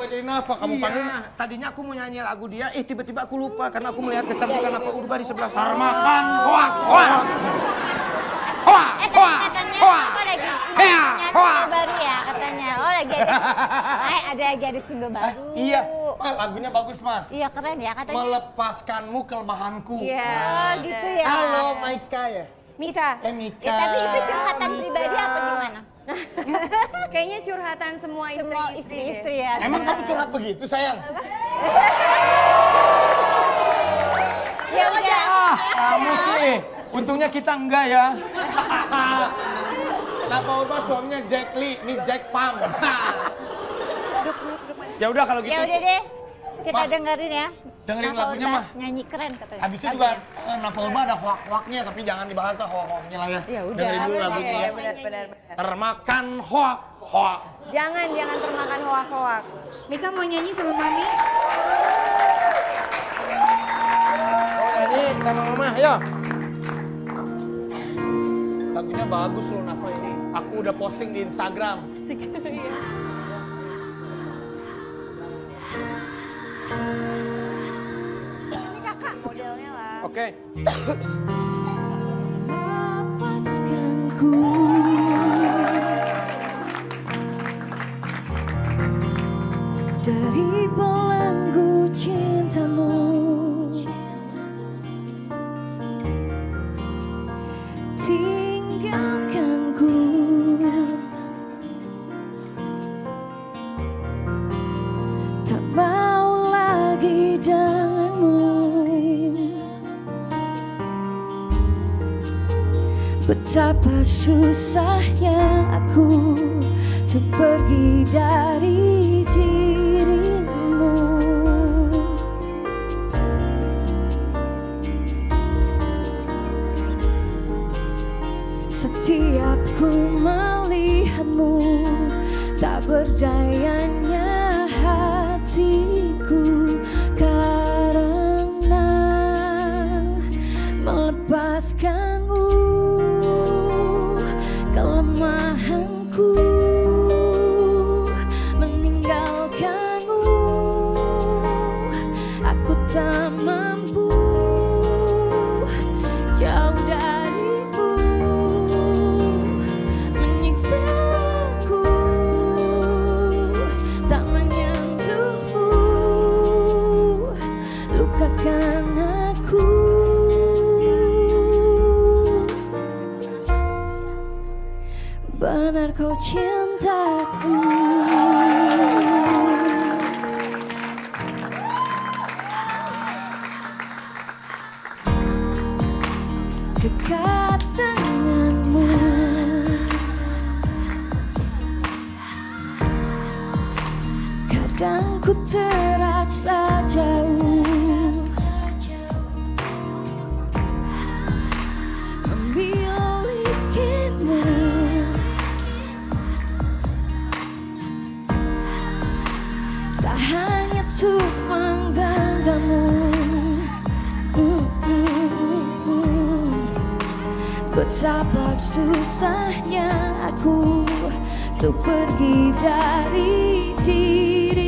berubah jadi Nafa, kamu panggil. Tadinya aku mau nyanyi lagu dia, tiba-tiba aku lupa karena aku melihat kecantikan Nafa Urbah di sebelah sana. Sarmakan hoak, hoak. Hoak, hoak, Katanya hoak. apa lagi punya single baru ya katanya. Oh ada lagi ada single baru. Iya, Ma, lagunya bagus, Ma. Iya keren ya katanya. Melepaskanmu kelemahanku. Iya. Oh gitu ya. Halo, Maika ya? Mika. Mika. Ya, tapi itu curhatan pribadi apa gimana? Kayaknya curhatan semua Semua istri-istri. istri-istri ya. Emang kamu curhat begitu, sayang? Ya udah. Kamu sih. Untungnya kita enggak ya. Nafa Urbah suaminya Jack Lee, ini Jack Pam. Ya udah kalau gitu. Ya udah deh. Kita Ma, dengerin ya. dengerin Nafa lagunya, Urbah Ma. Nyanyi keren katanya. Habisnya juga Nafa Urbah ada hoak-hoaknya, tapi jangan dibahas lah hoak-hoaknya lah ya. Ya udah. Dengerin dulu lagunya ya. Benar. Termakan hoak, hoak. Jangan termakan hoak-hoak. Mika mau nyanyi sama Mami? Nyanyi sama Mama, ayo. Lagunya bagus loh Nafa ini. Aku udah posting di Instagram. Ini kakak modelnya lah. Oke. Lepaskanku dari belenggu cintamu, tinggalkanku tak mau lagi denganmu. Betapa susahnya aku untuk pergi dari dirimu. Setiap ku melihatmu, tak berdayanya hatiku karena melepaskanmu. Kelemahanku meninggalkanmu, aku tak mampu jauh darimu, menyiksaku tak menyentuhmu, lukakan aku. Benar kau cintaku. Dekat denganmu, kadang ku terasa jauh, memilikimu tak hanya untuk menggenggammu. Betapa susahnya aku untuk pergi dari diri.